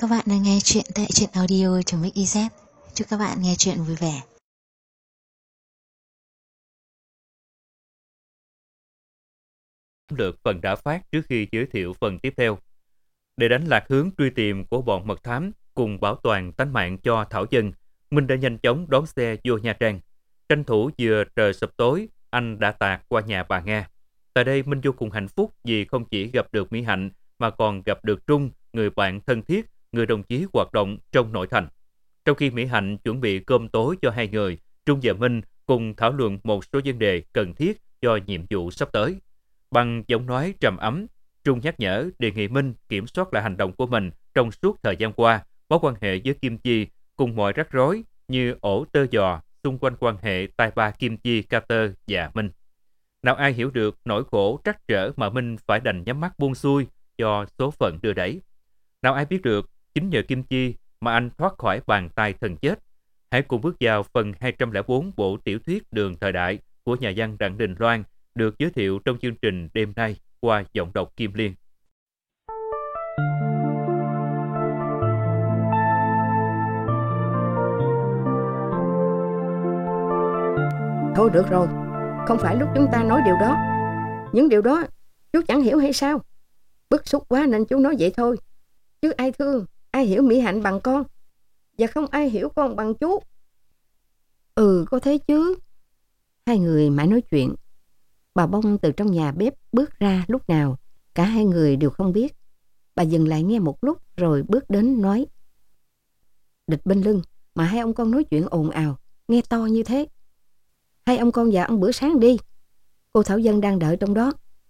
Các bạn đang nghe chuyện tại truyện audio.mix.iz. Chúc các bạn nghe chuyện vui vẻ. Được phần đã phát trước khi giới thiệu phần tiếp theo. Để đánh lạc hướng truy tìm của bọn mật thám cùng bảo toàn tánh mạng cho Thảo Dân, Minh đã nhanh chóng đón xe vô Nha Trang. Tranh thủ vừa trời sập tối, anh đã tạt qua nhà bà Nga. Tại đây Minh vô cùng hạnh phúc vì không chỉ gặp được Mỹ Hạnh mà còn gặp được Trung, người bạn thân thiết, người đồng chí hoạt động trong nội thành. Trong khi Mỹ Hạnh chuẩn bị cơm tối cho hai người, Trung và Minh cùng thảo luận một số vấn đề cần thiết cho nhiệm vụ sắp tới. Bằng giọng nói trầm ấm, Trung nhắc nhở đề nghị Minh kiểm soát lại hành động của mình trong suốt thời gian qua, mối quan hệ với Kim Chi cùng mọi rắc rối như ổ tơ giò xung quanh quan hệ tài ba Kim Chi, Carter và Minh. Nào ai hiểu được nỗi khổ trắc trở mà Minh phải đành nhắm mắt buông xuôi do số phận đưa đẩy. Nào ai biết được chính nhờ Kim Chi mà anh thoát khỏi bàn tay thần chết. Hãy cùng bước vào phần 204 bộ tiểu thuyết Đường Thời Đại của nhà văn Đặng Đình Loan, được giới thiệu trong chương trình đêm nay qua giọng đọc Kim Liên. Thôi được rồi, không phải lúc chúng ta nói điều đó. Những điều đó chú chẳng hiểu hay sao? Bức xúc quá nên chú nói vậy thôi. Chứ ai thương, ai hiểu Mỹ Hạnh bằng con, và không ai hiểu con bằng chú. Có thế chứ. Hai người mãi nói chuyện. Bà Bông từ trong nhà bếp bước ra lúc nào, cả hai người đều không biết. Bà dừng lại nghe một lúc rồi bước đến nói: Địch bên lưng mà hai ông con nói chuyện ồn ào, nghe to như thế. Hai ông con vào ăn bữa sáng đi. Cô Thảo Dân đang đợi trong đó.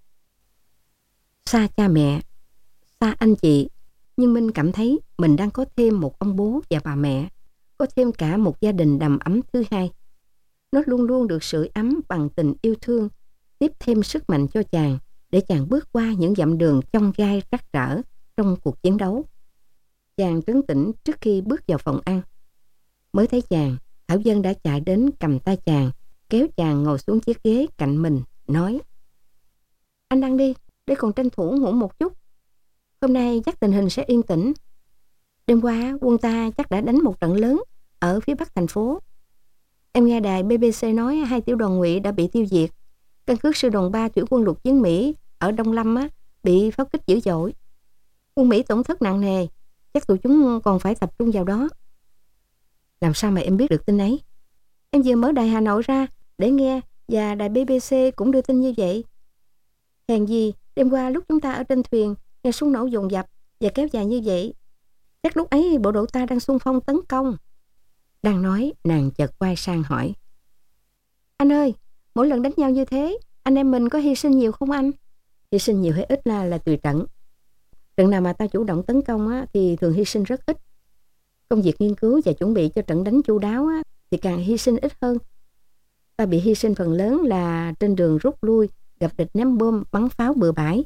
Xa cha mẹ, xa anh chị, nhưng Minh cảm thấy mình đang có thêm một ông bố và bà mẹ, có thêm cả một gia đình đầm ấm thứ hai. Nó luôn luôn được sưởi ấm bằng tình yêu thương, tiếp thêm sức mạnh cho chàng để chàng bước qua những dặm đường chông gai trắc trở trong cuộc chiến đấu. Chàng trấn tĩnh trước khi bước vào phòng ăn. Mới thấy chàng, Thảo Dân đã chạy đến cầm tay chàng, kéo chàng ngồi xuống chiếc ghế cạnh mình, nói: Anh ăn đi, để còn tranh thủ ngủ một chút. Hôm nay chắc tình hình sẽ yên tĩnh. Đêm qua quân ta chắc đã đánh một trận lớn ở phía bắc thành phố. Em nghe đài BBC nói 2 tiểu đoàn ngụy đã bị tiêu diệt. Căn cứ sư đoàn 3 thủy quân lục chiến Mỹ ở Đông Lâm bị pháo kích dữ dội. Quân Mỹ tổn thất nặng nề, chắc tụi chúng còn phải tập trung vào đó. Làm sao mà em biết được tin ấy? Em vừa mở đài Hà Nội ra để nghe, và đài BBC cũng đưa tin như vậy. Hèn gì đêm qua lúc chúng ta ở trên thuyền nghe súng nổ dồn dập và kéo dài như vậy, chắc lúc ấy bộ đội ta đang xung phong tấn công. Đang nói, nàng chợt quay sang hỏi: Anh ơi, mỗi lần đánh nhau như thế, anh em mình có hy sinh nhiều không anh? Hy sinh nhiều hay ít là tùy trận. Trận nào mà ta chủ động tấn công thì thường hy sinh rất ít. Công việc nghiên cứu và chuẩn bị cho trận đánh chu đáo thì càng hy sinh ít hơn. Ta bị hy sinh phần lớn là trên đường rút lui, gặp địch ném bom bắn pháo bừa bãi.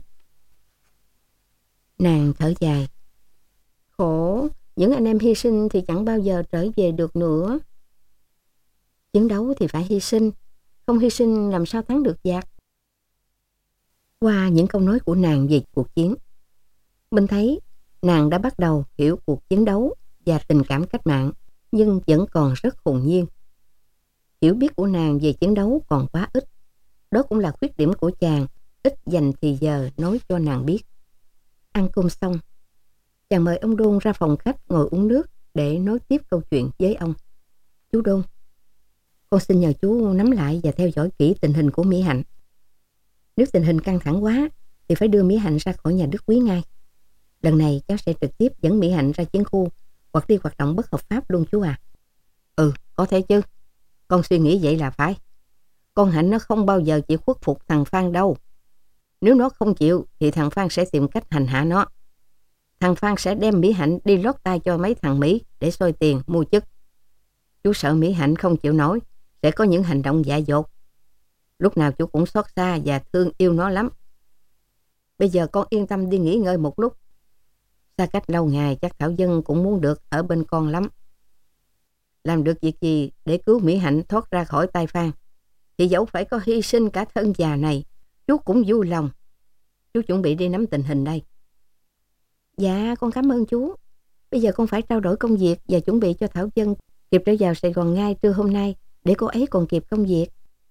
Nàng thở dài: Khổ, những anh em hy sinh thì chẳng bao giờ trở về được nữa. Chiến đấu thì phải hy sinh, không hy sinh làm sao thắng được giặc. Qua những câu nói của nàng về cuộc chiến, mình thấy nàng đã bắt đầu hiểu cuộc chiến đấu và tình cảm cách mạng, nhưng vẫn còn rất hồn nhiên. Hiểu biết của nàng về chiến đấu còn quá ít. Đó cũng là khuyết điểm của chàng, ít dành thì giờ nói cho nàng biết. Ăn cơm xong, chàng mời ông Đôn ra phòng khách ngồi uống nước để nói tiếp câu chuyện với ông. Chú Đôn, con xin nhờ chú nắm lại và theo dõi kỹ tình hình của Mỹ Hạnh. Nếu tình hình căng thẳng quá thì phải đưa Mỹ Hạnh ra khỏi nhà Đức Quý ngay. Lần này cháu sẽ trực tiếp dẫn Mỹ Hạnh ra chiến khu hoặc đi hoạt động bất hợp pháp luôn chú à. Có thể chứ. Con suy nghĩ vậy là phải. Con Hạnh nó không bao giờ chịu khuất phục thằng Phan đâu. Nếu nó không chịu thì thằng Phan sẽ tìm cách hành hạ nó. Thằng Phan sẽ đem Mỹ Hạnh đi lót tay cho mấy thằng Mỹ để xôi tiền mua chức. Chú sợ Mỹ Hạnh không chịu nổi, sẽ có những hành động dại dột. Lúc nào chú cũng xót xa và thương yêu nó lắm. Bây giờ con yên tâm đi nghỉ ngơi một lúc. Xa cách lâu ngày chắc Thảo Dân cũng muốn được ở bên con lắm. Làm được việc gì để cứu Mỹ Hạnh thoát ra khỏi tay Phan thì dẫu phải có hy sinh cả thân già này, chú cũng vui lòng. Chú chuẩn bị đi nắm tình hình đây. Dạ, con cảm ơn chú. Bây giờ con phải trao đổi công việc và chuẩn bị cho Thảo Dân kịp trở vào Sài Gòn ngay trưa hôm nay để cô ấy còn kịp công việc.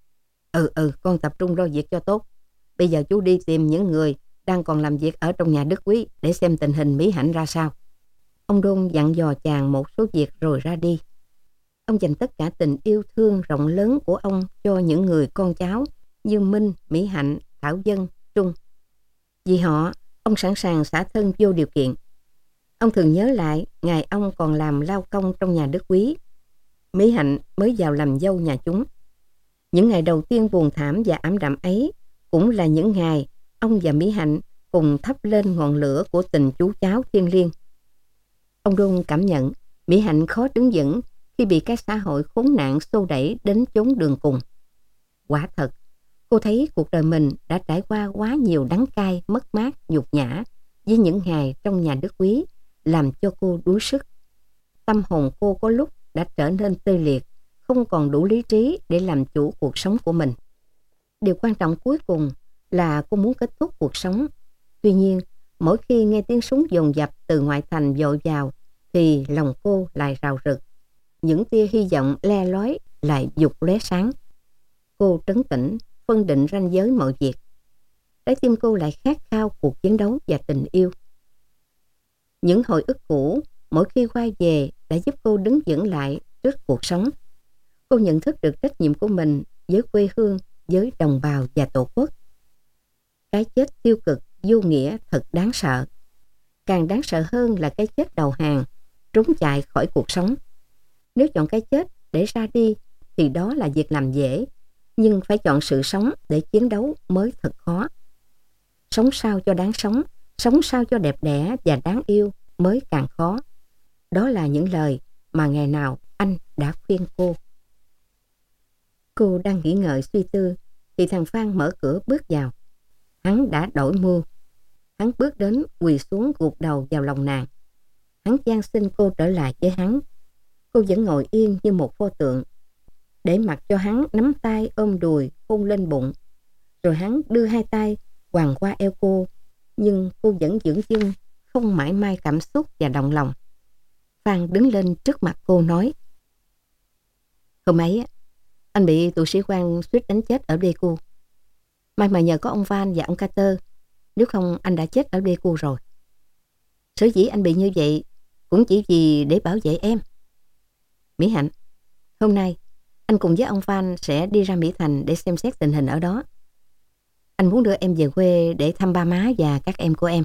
Con tập trung lo việc cho tốt. Bây giờ chú đi tìm những người đang còn làm việc ở trong nhà Đức Quý để xem tình hình Mỹ Hạnh ra sao. Ông Đôn dặn dò chàng một số việc rồi ra đi. Ông dành tất cả tình yêu thương rộng lớn của ông cho những người con cháu như Minh, Mỹ Hạnh, Thảo Dân, Trung. Vì họ, ông sẵn sàng xả thân vô điều kiện. Ông thường nhớ lại ngày ông còn làm lao công trong nhà Đức Quý. Mỹ Hạnh mới vào làm dâu nhà chúng. Những ngày đầu tiên buồn thảm và ảm đạm ấy cũng là những ngày ông và Mỹ Hạnh cùng thắp lên ngọn lửa của tình chú cháu thiêng liêng. Ông Đôn cảm nhận Mỹ Hạnh khó đứng vững khi bị cái xã hội khốn nạn xô đẩy đến chốn đường cùng. Quả thật, cô thấy cuộc đời mình đã trải qua quá nhiều đắng cay, mất mát, nhục nhã với những ngày trong nhà Đức Quý làm cho cô đuối sức. Tâm hồn cô có lúc đã trở nên tê liệt, không còn đủ lý trí để làm chủ cuộc sống của mình. Điều quan trọng cuối cùng là cô muốn kết thúc cuộc sống. Tuy nhiên, mỗi khi nghe tiếng súng dồn dập từ ngoại thành vội vào thì lòng cô lại rào rực. Những tia hy vọng le lói lại dục lóe sáng. Cô trấn tĩnh, phân định ranh giới mọi việc. Trái tim cô lại khát khao cuộc chiến đấu và tình yêu. Những hồi ức cũ mỗi khi quay về đã giúp cô đứng vững lại trước cuộc sống. Cô nhận thức được trách nhiệm của mình với quê hương, với đồng bào và tổ quốc. Cái chết tiêu cực, vô nghĩa thật đáng sợ. Càng đáng sợ hơn là cái chết đầu hàng, trốn chạy khỏi cuộc sống. Nếu chọn cái chết để ra đi thì đó là việc làm dễ, nhưng phải chọn sự sống để chiến đấu mới thật khó. Sống sao cho đáng sống sao cho đẹp đẽ và đáng yêu mới càng khó. Đó là những lời mà ngày nào anh đã khuyên cô. Cô đang nghĩ ngợi suy tư thì thằng Phan mở cửa bước vào. Hắn đã đổi mưu. Hắn bước đến quỳ xuống gục đầu vào lòng nàng. Hắn van xin cô trở lại với hắn. Cô vẫn ngồi yên như một pho tượng, để mặc cho hắn nắm tay ôm đùi hôn lên bụng. Rồi hắn đưa hai tay quàng qua eo cô, nhưng cô vẫn dửng dưng, không mảy may cảm xúc và động lòng. Phan đứng lên trước mặt cô nói: Hôm ấy anh bị tụi sĩ quan suýt đánh chết ở Pleiku. May mà nhờ có ông Van và ông Carter, nếu không anh đã chết ở Pleiku rồi. Sở dĩ anh bị như vậy cũng chỉ vì để bảo vệ em. Mỹ Hạnh, hôm nay anh cùng với ông Van sẽ đi ra Mỹ Thành để xem xét tình hình ở đó. Anh muốn đưa em về quê để thăm ba má và các em của em.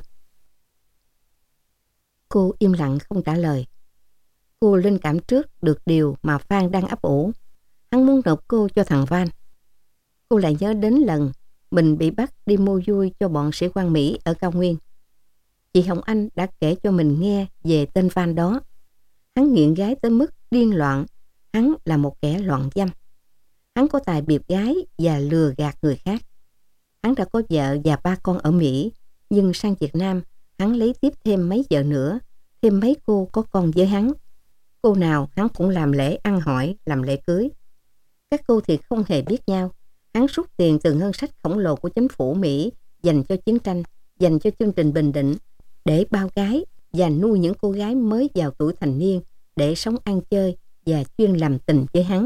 Cô im lặng không trả lời. Cô linh cảm trước được điều mà Phan đang ấp ủ. Hắn muốn nộp cô cho thằng Van. Cô lại nhớ đến lần mình bị bắt đi mua vui cho bọn sĩ quan Mỹ ở cao nguyên. Chị Hồng Anh đã kể cho mình nghe về tên Van đó. Hắn nghiện gái tới mức điên loạn. Hắn là một kẻ loạn dâm. Hắn có tài biệp gái và lừa gạt người khác. Hắn đã có vợ và 3 con ở Mỹ, nhưng sang Việt Nam hắn lấy tiếp thêm mấy vợ nữa, thêm mấy cô có con với hắn. Cô nào hắn cũng làm lễ ăn hỏi, làm lễ cưới. Các cô thì không hề biết nhau. Hắn rút tiền từ ngân sách khổng lồ của chính phủ Mỹ dành cho chiến tranh, dành cho chương trình Bình Định, để bao gái và nuôi những cô gái mới vào tuổi thành niên để sống ăn chơi và chuyên làm tình với hắn.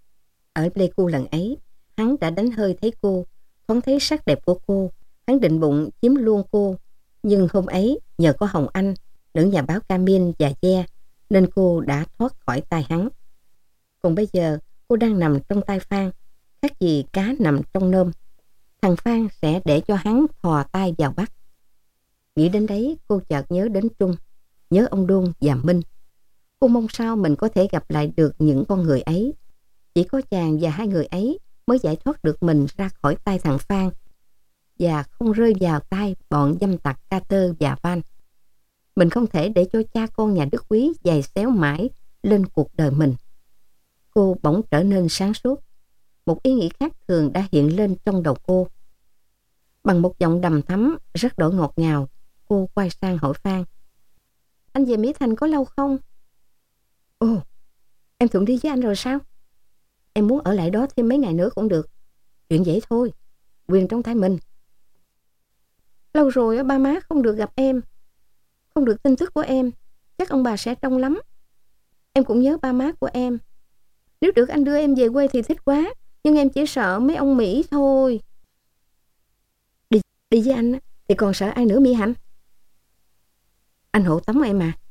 Ở Pleiku lần ấy, hắn đã đánh hơi thấy cô, thoáng thấy sắc đẹp của cô. Hắn định bụng chiếm luôn cô, nhưng hôm ấy nhờ có Hồng Anh, nữ nhà báo Camin và Gia, nên cô đã thoát khỏi tay hắn. Còn bây giờ cô đang nằm trong tay Phan, khác gì cá nằm trong nôm. Thằng Phan sẽ để cho hắn thò tay vào bắt. Nghĩ đến đấy, cô chợt nhớ đến Trung, nhớ ông Đôn và Minh. Cô mong sao mình có thể gặp lại được những con người ấy. Chỉ có chàng và hai người ấy mới giải thoát được mình ra khỏi tay thằng Phan và không rơi vào tay bọn dâm tặc Carter và Van. Mình không thể để cho cha con nhà Đức Quý giày xéo mãi lên cuộc đời mình. Cô bỗng trở nên sáng suốt. Một ý nghĩ khác thường đã hiện lên trong đầu cô. Bằng một giọng đầm thắm rất đổi ngọt ngào, cô quay sang hỏi Phan: Anh về Mỹ Thành có lâu không? Ồ, em thuận đi với anh rồi sao? Em muốn ở lại đó thêm mấy ngày nữa cũng được. Chuyện dễ thôi, quyền trong tay mình. Lâu rồi ba má không được gặp em, không được tin tức của em. chắc ông bà sẽ trông lắm. Em cũng nhớ ba má của em. Nếu được anh đưa em về quê thì thích quá, nhưng em chỉ sợ mấy ông Mỹ thôi. Đi với anh thì còn sợ ai nữa Mỹ Hạnh? Anh hộ tống em mà.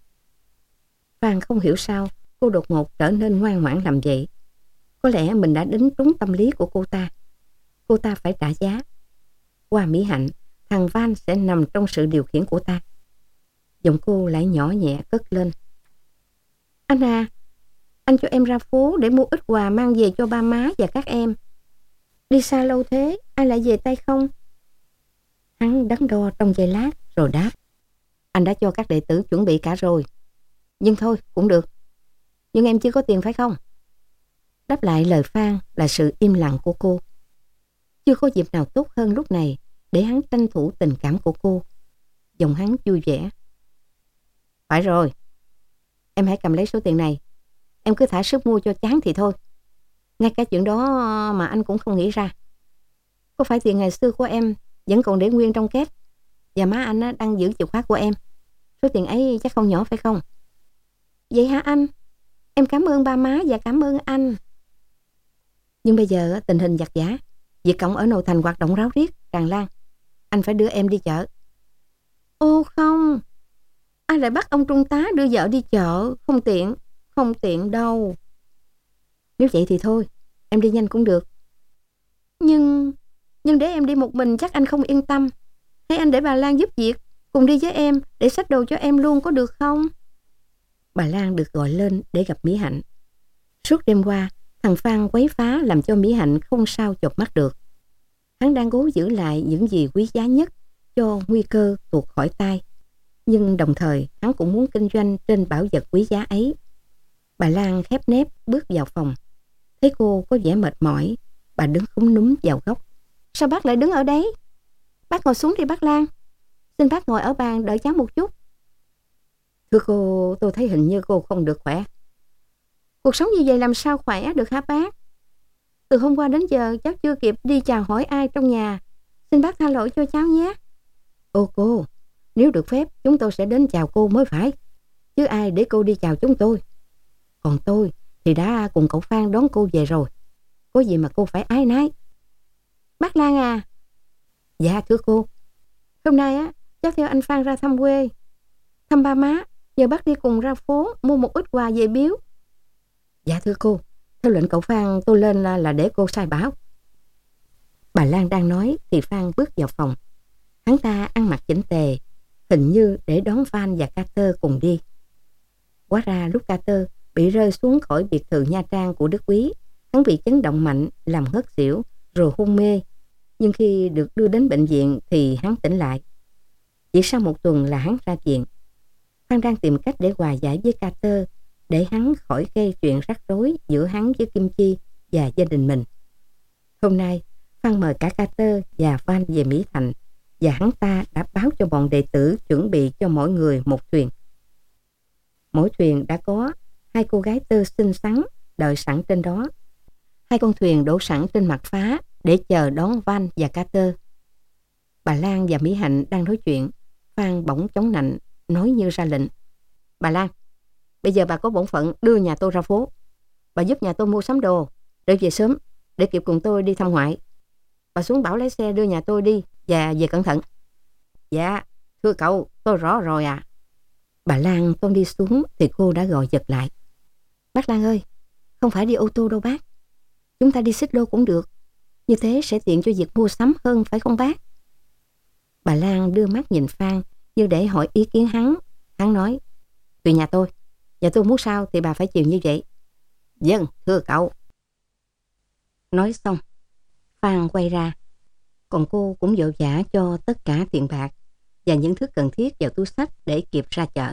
Phan không hiểu sao cô đột ngột trở nên ngoan ngoãn làm vậy. Có lẽ mình đã đánh trúng tâm lý của cô ta. Cô ta phải trả giá. Qua Mỹ Hạnh, thằng Van sẽ nằm trong sự điều khiển của ta. Giọng cô lại nhỏ nhẹ cất lên. Anh à, anh cho em ra phố để mua ít quà mang về cho ba má và các em. Đi xa lâu thế, ai lại về tay không? Hắn đắn đo trong giây lát rồi đáp. Anh đã cho các đệ tử chuẩn bị cả rồi. Nhưng thôi, cũng được. Nhưng em chưa có tiền phải không? Đáp lại lời Phan là sự im lặng của cô. Chưa có dịp nào tốt hơn lúc này để hắn tranh thủ tình cảm của cô. Giọng hắn vui vẻ. Phải rồi. Em hãy cầm lấy số tiền này. Em cứ thả sức mua cho chán thì thôi. Ngay cả chuyện đó mà anh cũng không nghĩ ra. Có phải tiền ngày xưa của em vẫn còn để nguyên trong két, và má anh đang giữ chìa khóa của em. Số tiền ấy chắc không nhỏ phải không? Vậy hả anh? Em cảm ơn ba má và cảm ơn anh. Nhưng bây giờ tình hình giặc giã, việc cổng ở nội thành hoạt động ráo riết, tràn lan. Anh phải đưa em đi chợ. Ô không, ai lại bắt ông trung tá đưa vợ đi chợ? Không tiện đâu. Nếu vậy thì thôi, em đi nhanh cũng được. Nhưng để em đi một mình chắc anh không yên tâm. Hay anh để bà Lan giúp việc, cùng đi với em để xách đồ cho em luôn có được không? Bà Lan được gọi lên để gặp Mỹ Hạnh. Suốt đêm qua, thằng Phan quấy phá làm cho Mỹ Hạnh không sao chợp mắt được. Hắn đang cố giữ lại những gì quý giá nhất cho nguy cơ tuột khỏi tay. Nhưng đồng thời hắn cũng muốn kinh doanh trên bảo vật quý giá ấy. Bà Lan khép nép bước vào phòng. Thấy cô có vẻ mệt mỏi, bà đứng khúm núm vào góc. Sao bác lại đứng ở đấy? Bác ngồi xuống đi bác Lan. Xin bác ngồi ở bàn đợi cháu một chút. Thưa cô, tôi thấy hình như cô không được khỏe. Cuộc sống như vậy làm sao khỏe được hả bác? Từ hôm qua đến giờ cháu chưa kịp đi chào hỏi ai trong nhà. Xin bác tha lỗi cho cháu nhé. Ô cô, nếu được phép chúng tôi sẽ đến chào cô mới phải. Chứ ai để cô đi chào chúng tôi. Còn tôi thì đã cùng cậu Phan đón cô về rồi. Có gì mà cô phải ái nái. Bác Lan à? Dạ thưa cô. Hôm nay cháu theo anh Phan ra thăm quê, thăm ba má. Nhờ bác đi cùng ra phố mua một ít quà về biếu. Dạ thưa cô, theo lệnh cậu Phan tôi lên là để cô sai bảo. Bà Lan đang nói thì Phan bước vào phòng. Hắn ta ăn mặc chỉnh tề, hình như để đón Phan và Carter cùng đi. Hóa ra lúc Carter bị rơi xuống khỏi biệt thự Nha Trang của Đức Quý, hắn bị chấn động mạnh làm ngất xỉu rồi hôn mê. Nhưng khi được đưa đến bệnh viện thì hắn tỉnh lại. Chỉ sau một tuần là hắn ra viện. Phan đang tìm cách để hòa giải với Carter, để hắn khỏi gây chuyện rắc rối giữa hắn với Kim Chi và gia đình mình. Hôm nay, Phan mời cả Carter và Van về Mỹ Thành, và hắn ta đã báo cho bọn đệ tử chuẩn bị cho mỗi người một thuyền. Mỗi thuyền đã có 2 cô gái tơ xinh xắn đợi sẵn trên đó. 2 con thuyền đổ sẵn trên mặt phá để chờ đón Van và Carter. Bà Lan và Mỹ Hạnh đang nói chuyện. Phan bỗng chống nạnh, nói như ra lệnh. Bà Lan, bây giờ bà có bổn phận đưa nhà tôi ra phố. Bà giúp nhà tôi mua sắm đồ để về sớm, để kịp cùng tôi đi thăm ngoại. Bà xuống bảo lái xe đưa nhà tôi đi và về cẩn thận. Dạ, thưa cậu, tôi rõ rồi à. Bà Lan toan đi xuống thì cô đã gọi giật lại. Bác Lan ơi, không phải đi ô tô đâu bác. Chúng ta đi xích lô cũng được. Như thế sẽ tiện cho việc mua sắm hơn phải không bác? Bà Lan đưa mắt nhìn Phan như để hỏi ý kiến hắn. Hắn nói, tùy nhà tôi muốn sao thì bà phải chịu như vậy. Vâng, thưa cậu. Nói xong, Phan quay ra. Còn cô cũng vội vã cho tất cả tiền bạc và những thứ cần thiết vào túi xách để kịp ra chợ.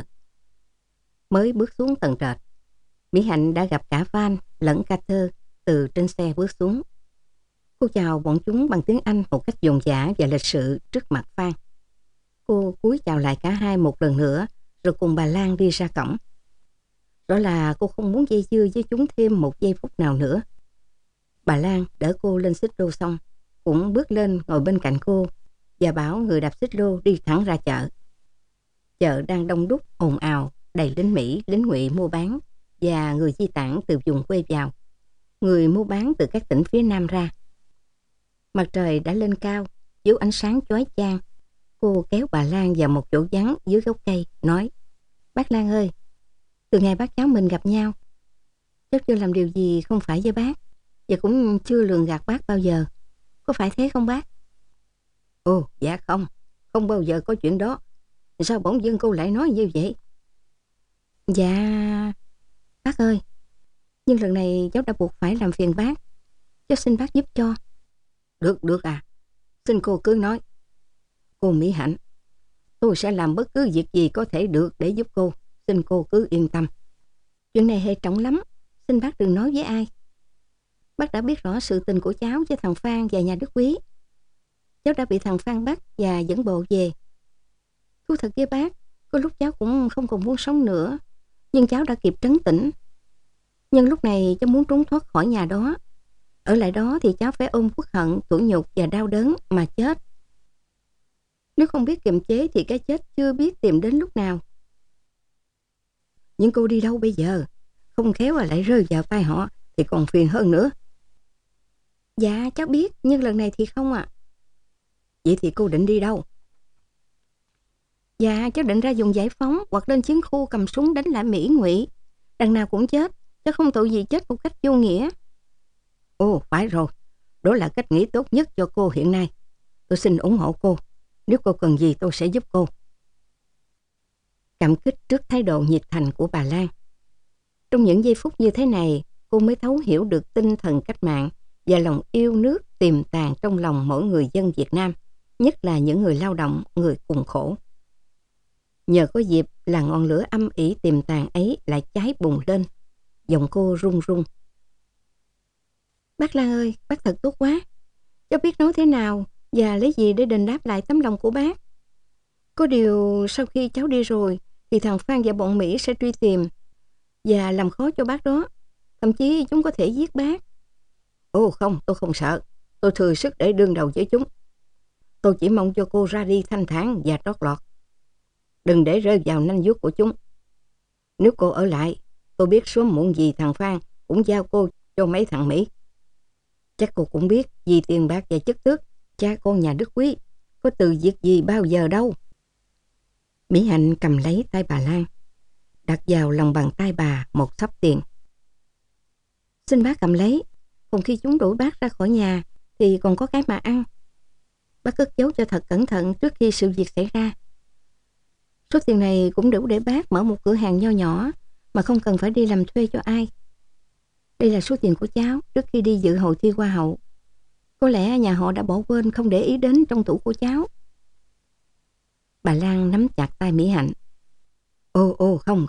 Mới bước xuống tầng trệt, Mỹ Hạnh đã gặp cả Van lẫn Carter từ trên xe bước xuống. Cô chào bọn chúng bằng tiếng Anh một cách dồn dã và lịch sự trước mặt Phan. Cô cúi chào lại cả hai một lần nữa rồi cùng bà Lan đi ra cổng. Rõ là cô không muốn dây dưa với chúng thêm một giây phút nào nữa. Bà Lan đỡ cô lên xích lô xong cũng bước lên ngồi bên cạnh cô và bảo người đạp xích lô đi thẳng ra chợ. Chợ đang đông đúc ồn ào đầy lính Mỹ, lính Ngụy mua bán và người di tản từ vùng quê vào, người mua bán từ các tỉnh phía Nam ra. Mặt trời đã lên cao, chiếu ánh sáng chói chang. Cô kéo bà Lan vào một chỗ vắng dưới gốc cây, nói: "Bác Lan ơi, từ ngày bác cháu mình gặp nhau, cháu chưa làm điều gì không phải với bác, và cũng chưa lường gạt bác bao giờ. Có phải thế không bác?" "Ồ, dạ không bao giờ có chuyện đó. Sao bỗng dưng cô lại nói như vậy?" "Dạ, bác ơi, nhưng lần này cháu đã buộc phải làm phiền bác. Cháu xin bác giúp cho." Được à, xin cô cứ nói. Cô Mỹ Hạnh, tôi sẽ làm bất cứ việc gì có thể được để giúp cô. Xin cô cứ yên tâm. Chuyện này hệ trọng lắm, xin bác đừng nói với ai. Bác đã biết rõ sự tình của cháu với thằng Phan và nhà Đức Quý. Cháu đã bị thằng Phan bắt và dẫn bộ về. Thú thật với bác, có lúc cháu cũng không còn muốn sống nữa, nhưng cháu đã kịp trấn tĩnh. Nhưng lúc này cháu muốn trốn thoát khỏi nhà đó. Ở lại đó thì cháu phải ôm uất hận, tủi nhục và đau đớn mà chết. Nếu không biết kiềm chế thì cái chết chưa biết tìm đến lúc nào. Nhưng cô đi đâu bây giờ? Không khéo lại rơi vào tay họ thì còn phiền hơn nữa. Dạ cháu biết, nhưng lần này thì không ạ. Vậy thì cô định đi đâu? Dạ cháu định ra vùng giải phóng hoặc lên chiến khu cầm súng đánh lại Mỹ Ngụy. Đằng nào cũng chết, cháu không tội gì chết một cách vô nghĩa. Ồ phải rồi, đó là cách nghĩ tốt nhất cho cô hiện nay. Tôi xin ủng hộ cô. Nếu cô cần gì tôi sẽ giúp cô. Cảm kích trước thái độ nhiệt thành của bà Lan. Trong những giây phút như thế này, cô mới thấu hiểu được tinh thần cách mạng và lòng yêu nước tiềm tàng trong lòng mỗi người dân Việt Nam, nhất là những người lao động, người cùng khổ. Nhờ có dịp là ngọn lửa âm ỉ tiềm tàng ấy lại cháy bùng lên. Giọng cô run run. Bác Lan ơi, bác thật tốt quá. Cháu biết nói thế nào và lấy gì để đền đáp lại tấm lòng của bác. Có điều sau khi cháu đi rồi thì thằng Phan và bọn Mỹ sẽ truy tìm và làm khó cho bác đó. Thậm chí chúng có thể giết bác. Ồ không, tôi không sợ. Tôi thừa sức để đương đầu với chúng. Tôi chỉ mong cho cô ra đi thanh thản và trót lọt. Đừng để rơi vào nanh vuốt của chúng. Nếu cô ở lại, tôi biết sớm muộn gì thằng Phan cũng giao cô cho mấy thằng Mỹ. Chắc cô cũng biết vì tiền bạc và chức tước, cha con nhà Đức Quý có từ việc gì bao giờ đâu. Mỹ Hạnh cầm lấy tay bà Lan, đặt vào lòng bàn tay bà một xấp tiền. Xin bác cầm lấy, còn khi chúng đuổi bác ra khỏi nhà thì còn có cái mà ăn. Bác cất giấu cho thật cẩn thận trước khi sự việc xảy ra. Số tiền này cũng đủ để bác mở một cửa hàng nho nhỏ mà không cần phải đi làm thuê cho ai. Đây là số tiền của cháu trước khi đi dự hội thi Hoa hậu. Có lẽ nhà họ đã bỏ quên không để ý đến trong tủ của cháu. Bà Lan nắm chặt tay Mỹ Hạnh. Ồ không.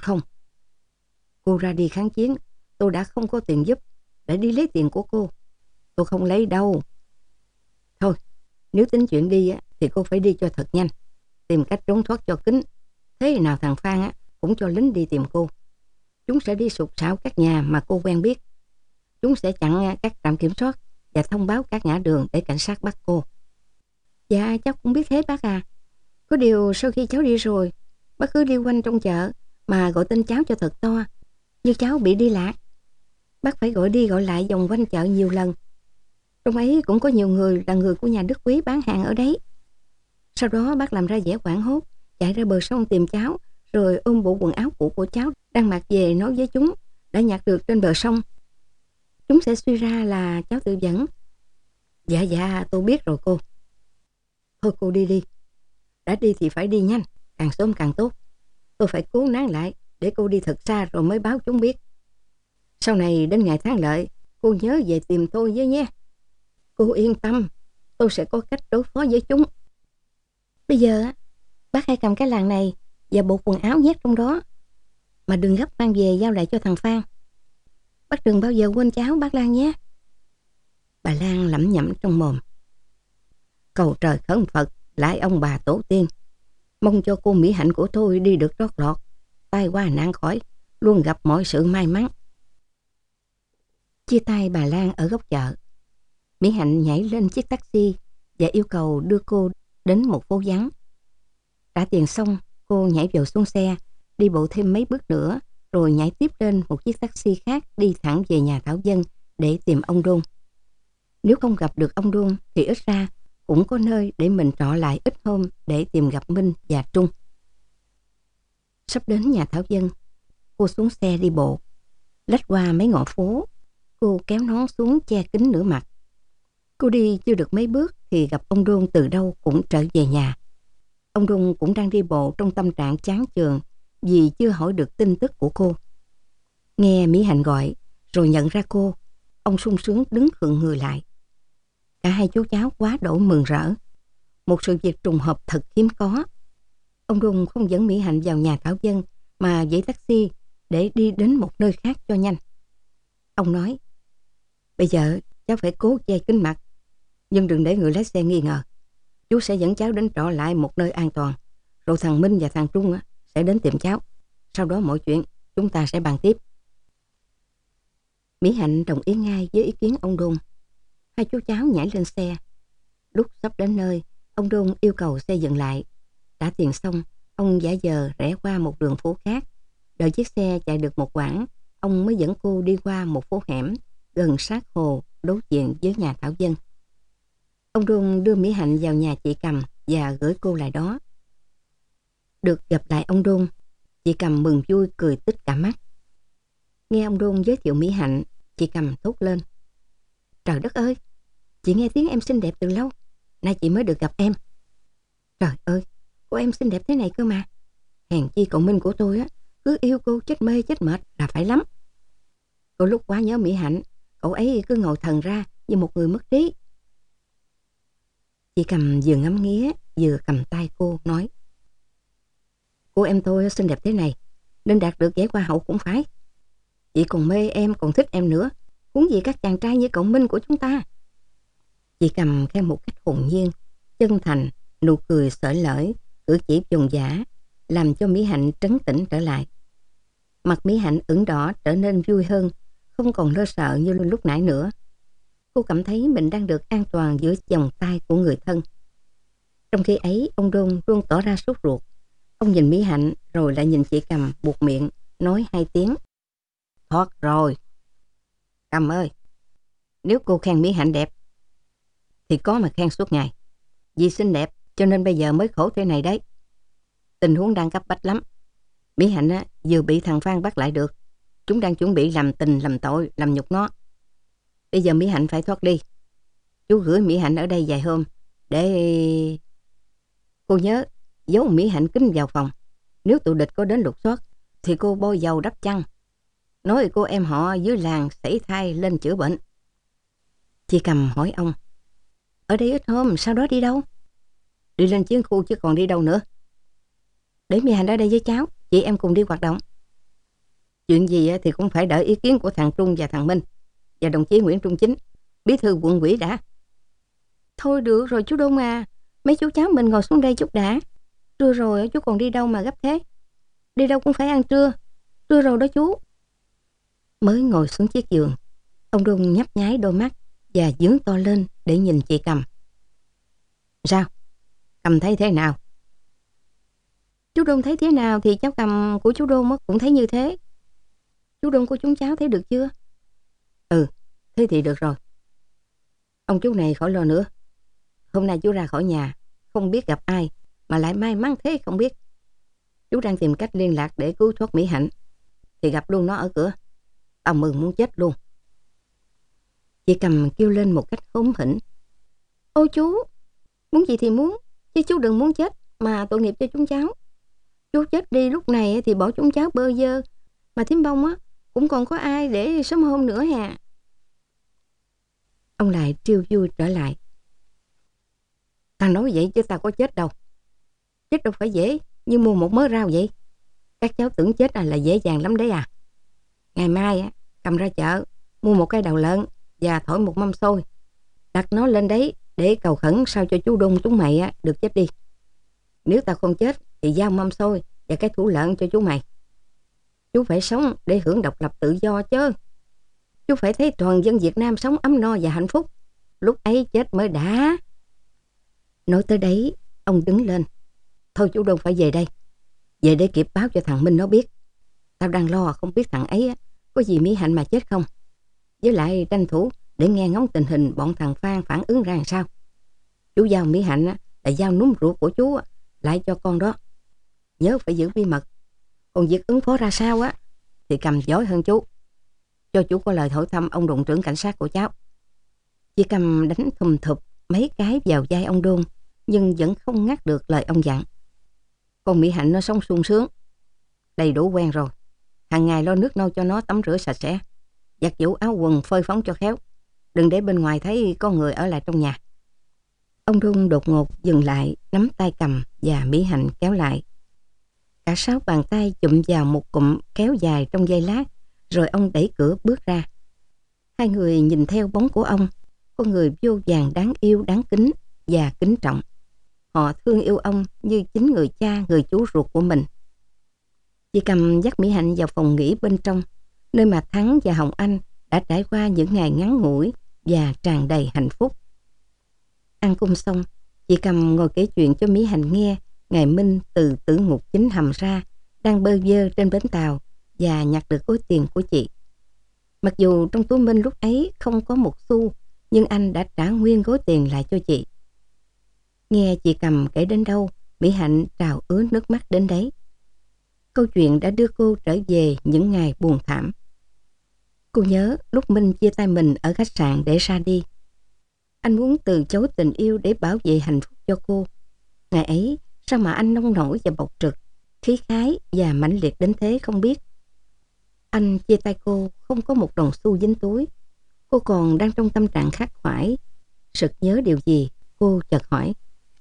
Cô ra đi kháng chiến, tôi đã không có tiền giúp để đi lấy tiền của cô. Tôi không lấy đâu. Thôi, nếu tính chuyện đi thì cô phải đi cho thật nhanh. Tìm cách trốn thoát cho kín. Thế nào thằng Phan cũng cho lính đi tìm cô. Chúng sẽ đi sục sạo các nhà mà cô quen biết. Chúng sẽ chặn các trạm kiểm soát và thông báo các ngã đường để cảnh sát bắt cô. Dạ cháu cũng biết thế bác à. Có điều sau khi cháu đi rồi, bác cứ đi quanh trong chợ mà gọi tên cháu cho thật to. Như cháu bị đi lạc, bác phải gọi đi gọi lại vòng quanh chợ nhiều lần. Trong ấy cũng có nhiều người là người của nhà Đức Quý bán hàng ở đấy. Sau đó bác làm ra vẻ hoảng hốt, chạy ra bờ sông tìm cháu, rồi ôm bộ quần áo cũ của cháu đang mặc về nói với chúng đã nhặt được trên bờ sông. Chúng sẽ suy ra là cháu tự dẫn. Dạ tôi biết rồi cô. Thôi cô đi. Đã đi thì phải đi nhanh, càng sớm càng tốt. Tôi phải cố nán lại để cô đi thật xa rồi mới báo chúng biết. Sau này đến ngày thắng lợi, cô nhớ về tìm tôi với nhé. Cô yên tâm, tôi sẽ có cách đối phó với chúng. Bây giờ bác hãy cầm cái làng này và bộ quần áo nhét trong đó, mà đừng gấp mang về giao lại cho thằng Phan. Bác đừng bao giờ quên cháu bác Lan nhé. Bà Lan lẩm nhẩm trong mồm. Cầu trời khấn Phật, lại ông bà tổ tiên, mong cho cô Mỹ Hạnh của tôi đi được trót lọt, tai qua nạn khỏi, luôn gặp mọi sự may mắn. Chia tay bà Lan ở góc chợ, Mỹ Hạnh nhảy lên chiếc taxi và yêu cầu đưa cô đến một phố vắng. Trả tiền xong, cô nhảy vào xuống xe đi bộ thêm mấy bước nữa, rồi nhảy tiếp lên một chiếc taxi khác đi thẳng về nhà Thảo Dân để tìm ông Đôn. Nếu không gặp được ông Đôn thì ít ra cũng có nơi để mình trọ lại ít hôm để tìm gặp Minh và Trung. Sắp đến nhà Thảo Dân, cô xuống xe đi bộ. Lách qua mấy ngõ phố, cô kéo nón xuống che kín nửa mặt. Cô đi chưa được mấy bước thì gặp ông Đôn từ đâu cũng trở về nhà. Ông Đôn cũng đang đi bộ trong tâm trạng chán chường vì chưa hỏi được tin tức của cô. Nghe Mỹ Hạnh gọi rồi nhận ra cô, ông sung sướng đứng khựng người lại. Cả hai chú cháu quá đỗi mừng rỡ. Một sự việc trùng hợp thật hiếm có. Ông Đôn không dẫn Mỹ Hạnh vào nhà Thảo Dân mà dãy taxi để đi đến một nơi khác cho nhanh. Ông nói, bây giờ cháu phải cố che kín mặt, nhưng đừng để người lái xe nghi ngờ. Chú sẽ dẫn cháu đến trọ lại một nơi an toàn, rồi thằng Minh và thằng Trung sẽ đến tìm cháu. Sau đó mọi chuyện chúng ta sẽ bàn tiếp. Mỹ Hạnh đồng ý ngay với ý kiến ông Đôn. Hai chú cháu nhảy lên xe. Lúc sắp đến nơi, ông Đôn yêu cầu xe dừng lại. Trả tiền xong, ông giả vờ rẽ qua một đường phố khác. Đợi chiếc xe chạy được một quãng, ông mới dẫn cô đi qua một phố hẻm gần sát hồ đối diện với nhà Thảo Dân. Ông Đôn đưa Mỹ Hạnh vào nhà chị Cầm và gửi cô lại đó. Được gặp lại ông Đôn, chị Cầm mừng vui cười tít cả mắt. Nghe ông Đôn giới thiệu Mỹ Hạnh, chị Cầm thốt lên, trời đất ơi, chị nghe tiếng em xinh đẹp từ lâu, nay chị mới được gặp em. Trời ơi, cô em xinh đẹp thế này cơ mà. Hèn chi cậu Minh của tôi cứ yêu cô chết mê chết mệt là phải lắm. Cô lúc quá nhớ Mỹ Hạnh, cậu ấy cứ ngồi thần ra như một người mất trí. Chị Cầm vừa ngắm nghía vừa cầm tay cô nói, cô em tôi xinh đẹp thế này nên đạt được giải hoa hậu cũng phải. Chị còn mê em, còn thích em nữa, huống gì các chàng trai như cậu Minh của chúng ta. Chị Cầm khen một cách hồn nhiên, chân thành, nụ cười xởi lởi, cử chỉ dồn dã, làm cho Mỹ Hạnh trấn tĩnh trở lại. Mặt Mỹ Hạnh ửng đỏ trở nên vui hơn, không còn lo sợ như lúc nãy nữa. Cô cảm thấy mình đang được an toàn giữa vòng tay của người thân. Trong khi ấy, ông Đôn luôn tỏ ra sốt ruột. Ông nhìn Mỹ Hạnh rồi lại nhìn chị Cầm buột miệng, nói hai tiếng. Thoát rồi. Cầm ơi, nếu cô khen Mỹ Hạnh đẹp, thì có mà khen suốt ngày. Vì xinh đẹp, cho nên bây giờ mới khổ thế này đấy. Tình huống đang cấp bách lắm. Mỹ Hạnh vừa bị thằng Phan bắt lại được. Chúng đang chuẩn bị làm tình, làm tội, làm nhục nó. Bây giờ Mỹ Hạnh phải thoát đi. Chú gửi Mỹ Hạnh ở đây vài hôm để... Cô nhớ giấu Mỹ Hạnh kín vào phòng. Nếu tụi địch có đến lục soát thì cô bôi dầu đắp chăn, nói cô em họ dưới làng sảy thai lên chữa bệnh. Chị Cầm hỏi ông, ở đây ít hôm, sau đó đi đâu? Đi lên chiến khu chứ còn đi đâu nữa. Để Mỹ Hạnh ở đây với cháu, chị em cùng đi hoạt động. Chuyện gì thì cũng phải đợi ý kiến của thằng Trung và thằng Minh và đồng chí Nguyễn Trung Chính, bí thư quận ủy đã. Thôi được rồi chú Đôn à, mấy chú cháu mình ngồi xuống đây chút đã. Trưa rồi chú còn đi đâu mà gấp thế? Đi đâu cũng phải ăn trưa. Trưa rồi đó chú. Mới ngồi xuống chiếc giường, ông Đôn nhấp nháy đôi mắt và dướng to lên để nhìn chị Cầm. Sao? Cầm thấy thế nào? Chú Đôn thấy thế nào thì cháu Cầm của chú Đôn cũng thấy như thế. Chú Đôn của chúng cháu thấy được chưa? Ừ, thế thì được rồi. Ông chú này khỏi lo nữa. Hôm nay chú ra khỏi nhà, không biết gặp ai, mà lại may mắn thế không biết. Chú đang tìm cách liên lạc để cứu thoát Mỹ Hạnh, thì gặp luôn nó ở cửa. Ông mừng muốn chết luôn. Chị Cầm kêu lên một cách hóm hỉnh. Ôi chú, muốn gì thì muốn, chứ chú đừng muốn chết mà tội nghiệp cho chúng cháu. Chú chết đi lúc này thì bỏ chúng cháu bơ vơ, mà thím Bông cũng còn có ai để sớm hôm nữa hà. Ông lại trêu vui trở lại. Ta nói vậy chứ ta có chết đâu. Chết đâu phải dễ như mua một mớ rau vậy. Các cháu tưởng chết là dễ dàng lắm đấy à. Ngày mai cầm ra chợ, mua một cái đầu lợn và thổi một mâm xôi, đặt nó lên đấy để cầu khẩn sao cho chú Đôn chúng mày được chết đi. Nếu tao không chết thì giao mâm xôi và cái thủ lợn cho chú mày. Chú phải sống để hưởng độc lập tự do chứ. Chú phải thấy toàn dân Việt Nam sống ấm no và hạnh phúc. Lúc ấy chết mới đã. Nói tới đấy, ông đứng lên. Thôi chú Đôn phải về đây. Về để kịp báo cho thằng Minh nó biết. Tao đang lo không biết thằng ấy có gì Mỹ Hạnh mà chết không. Với lại tranh thủ để nghe ngóng tình hình bọn thằng Phan phản ứng ra làm sao. Chú giao Mỹ Hạnh là giao núm ruột của chú lại cho con đó. Nhớ phải giữ bí mật. Còn việc ứng phó ra sao thì Cầm giỏi hơn chú. Cho chú có lời hỏi thăm ông đồn trưởng cảnh sát của cháu. Chị Cầm đánh thùm thụp mấy cái vào vai ông Đôn, nhưng vẫn không ngắt được lời ông dặn. Con Mỹ Hạnh nó sống sung sướng, đầy đủ quen rồi. Hàng ngày lo nước nâu cho nó tắm rửa sạch sẽ, giặt giũ áo quần phơi phóng cho khéo. Đừng để bên ngoài thấy có người ở lại trong nhà. Ông Đôn đột ngột dừng lại, nắm tay Cầm và Mỹ Hạnh kéo lại. Cả 6 bàn tay chụm vào một cụm kéo dài trong giây lát, rồi ông đẩy cửa bước ra. Hai người nhìn theo bóng của ông, con người vô vàn đáng yêu, đáng kính và kính trọng. Họ thương yêu ông như chính người cha, người chú ruột của mình. Chị Cầm dắt Mỹ Hạnh vào phòng nghỉ bên trong, nơi mà Thắng và Hồng Anh đã trải qua những ngày ngắn ngủi và tràn đầy hạnh phúc. Ăn cơm xong, chị Cầm ngồi kể chuyện cho Mỹ Hạnh nghe ngày Minh từ tử ngục chính hầm ra, đang bơ vơ trên bến tàu và nhặt được gói tiền của chị. Mặc dù trong túi Minh lúc ấy không có một xu, nhưng anh đã trả nguyên gói tiền lại cho chị. Nghe chị Cầm kể đến đâu, Mỹ Hạnh trào ứa nước mắt đến đấy. Câu chuyện đã đưa cô trở về những ngày buồn thảm. Cô nhớ lúc Minh chia tay mình ở khách sạn để ra đi. Anh muốn từ chối tình yêu để bảo vệ hạnh phúc cho cô. Ngày ấy, sao mà anh nông nổi và bộc trực, khí khái và mãnh liệt đến thế không biết. Anh chia tay cô không có một đồng xu dính túi. Cô còn đang trong tâm trạng khắc khoải. Sực nhớ điều gì, cô chợt hỏi.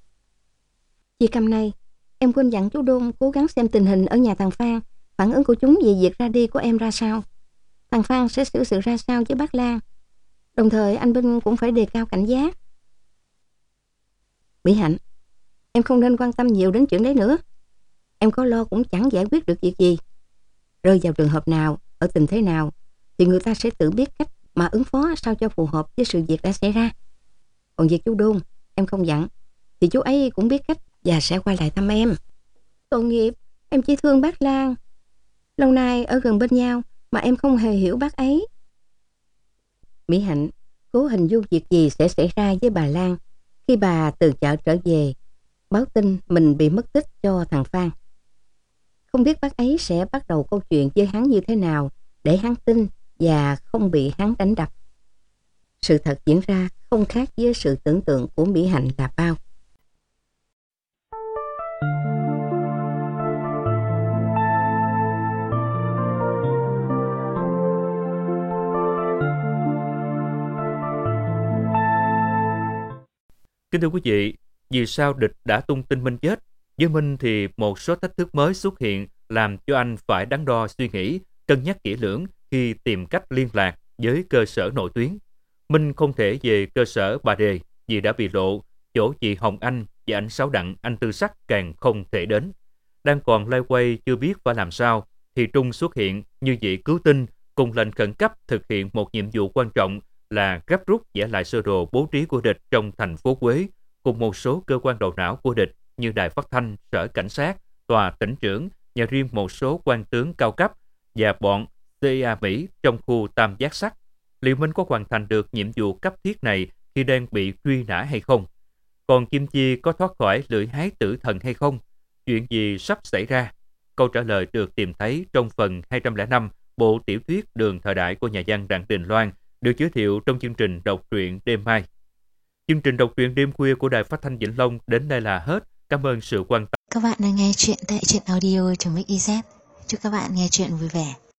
Chị Cầm này, em quên dặn chú Đôn cố gắng xem tình hình ở nhà thằng Phan, phản ứng của chúng về việc ra đi của em ra sao. Thằng Phan sẽ xử sự ra sao với bác Lan. Đồng thời anh Binh cũng phải đề cao cảnh giác. Mỹ Hạnh, em không nên quan tâm nhiều đến chuyện đấy nữa. Em có lo cũng chẳng giải quyết được việc gì. Rơi vào trường hợp nào, ở tình thế nào, thì người ta sẽ tự biết cách mà ứng phó sao cho phù hợp với sự việc đã xảy ra. Còn việc chú Đôn, em không dặn, thì chú ấy cũng biết cách và sẽ quay lại thăm em. Tội nghiệp, em chỉ thương bác Lan. Lâu nay ở gần bên nhau mà em không hề hiểu bác ấy. Mỹ Hạnh cố hình dung việc gì sẽ xảy ra với bà Lan khi bà từ chợ trở về, báo tin mình bị mất tích cho thằng Phan. Không biết bác ấy sẽ bắt đầu câu chuyện với hắn như thế nào để hắn tin và không bị hắn đánh đập. Sự thật diễn ra không khác với sự tưởng tượng của Mỹ Hạnh là bao. Kính thưa quý vị, vì sao địch đã tung tin Minh chết? Với Minh thì một số thách thức mới xuất hiện làm cho anh phải đắn đo suy nghĩ, cân nhắc kỹ lưỡng khi tìm cách liên lạc với cơ sở nội tuyến. Minh không thể về cơ sở Bà Đề vì đã bị lộ, chỗ chị Hồng Anh và anh Sáu Đặng, anh Tư Sắc càng không thể đến. Đang còn loay quay chưa biết phải làm sao, thì Trung xuất hiện như vị cứu tinh cùng lệnh khẩn cấp thực hiện một nhiệm vụ quan trọng là gấp rút vẽ lại sơ đồ bố trí của địch trong thành phố Quế, cùng một số cơ quan đầu não của địch như đài phát thanh, sở cảnh sát, tòa tỉnh trưởng và riêng một số quan tướng cao cấp và bọn CIA Mỹ trong khu tam giác sắt. Liệu Minh có hoàn thành được nhiệm vụ cấp thiết này khi đang bị truy nã hay không? Còn Kim Chi có thoát khỏi lưỡi hái tử thần hay không? Chuyện gì sắp xảy ra? Câu trả lời được tìm thấy trong phần 205 bộ tiểu thuyết Đường Thời Đại của nhà văn Đặng Đình Loan, được giới thiệu trong chương trình đọc truyện đêm mai. Chương trình đọc truyện đêm khuya của Đài Phát thanh Vĩnh Long đến đây là hết. Cảm ơn sự quan tâm. Các bạn đang nghe chuyện tại truyện audio.mix.iz. Chúc các bạn nghe chuyện vui vẻ.